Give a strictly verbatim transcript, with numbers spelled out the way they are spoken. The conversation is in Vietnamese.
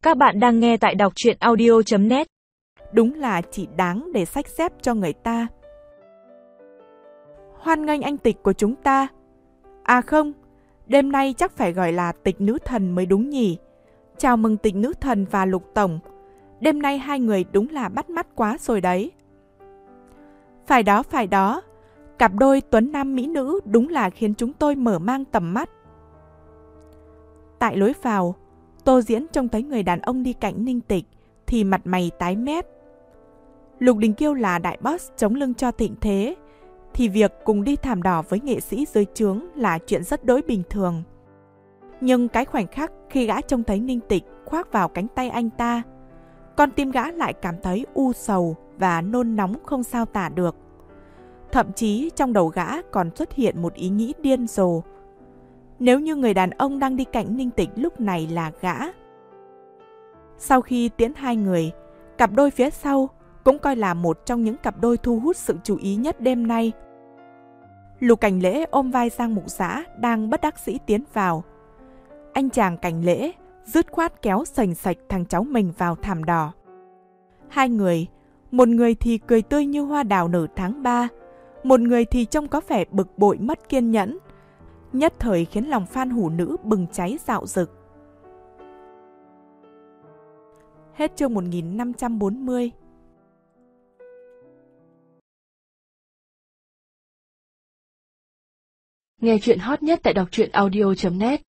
Các bạn đang nghe tại đọc truyện audio chấm net. Đúng là chỉ đáng để xách xếp cho người ta. Hoan nghênh anh Tịch của chúng ta. À không, đêm nay chắc phải gọi là Tịch nữ thần mới đúng nhỉ. Chào mừng Tịch nữ thần và Lục tổng. Đêm nay hai người đúng là bắt mắt quá rồi đấy. Phải đó, phải đó. Cặp đôi tuấn nam mỹ nữ đúng là khiến chúng tôi mở mang tầm mắt. Tại lối vào, Tô Diễn trông thấy người đàn ông đi cạnh Ninh Tịch thì mặt mày tái mét. Lục Đình Kiêu là đại boss chống lưng cho thịnh thế, thì việc cùng đi thảm đỏ với nghệ sĩ dưới trướng là chuyện rất đối bình thường. Nhưng cái khoảnh khắc khi gã trông thấy Ninh Tịch khoác vào cánh tay anh ta, con tim gã lại cảm thấy u sầu và nôn nóng không sao tả được. Thậm chí trong đầu gã còn xuất hiện một ý nghĩ điên rồ. Nếu như người đàn ông đang đi cạnh Ninh Tịch lúc này là gã. Sau khi tiễn hai người, cặp đôi phía sau cũng coi là một trong những cặp đôi thu hút sự chú ý nhất đêm nay. Lục Cảnh Lễ ôm vai Giang Mục Dã đang bất đắc dĩ tiến vào. Anh chàng Cảnh Lễ dứt khoát kéo sành sạch thằng cháu mình vào thảm đỏ. Hai người, một người thì cười tươi như hoa đào nở tháng ba, một người thì trông có vẻ bực bội mất kiên nhẫn, nhất thời khiến lòng fan hủ nữ bừng cháy rạo rực. Hết chương một nghìn năm trăm bốn mươi. Nghe chuyện hot nhất tại đọc truyện audio chấm net.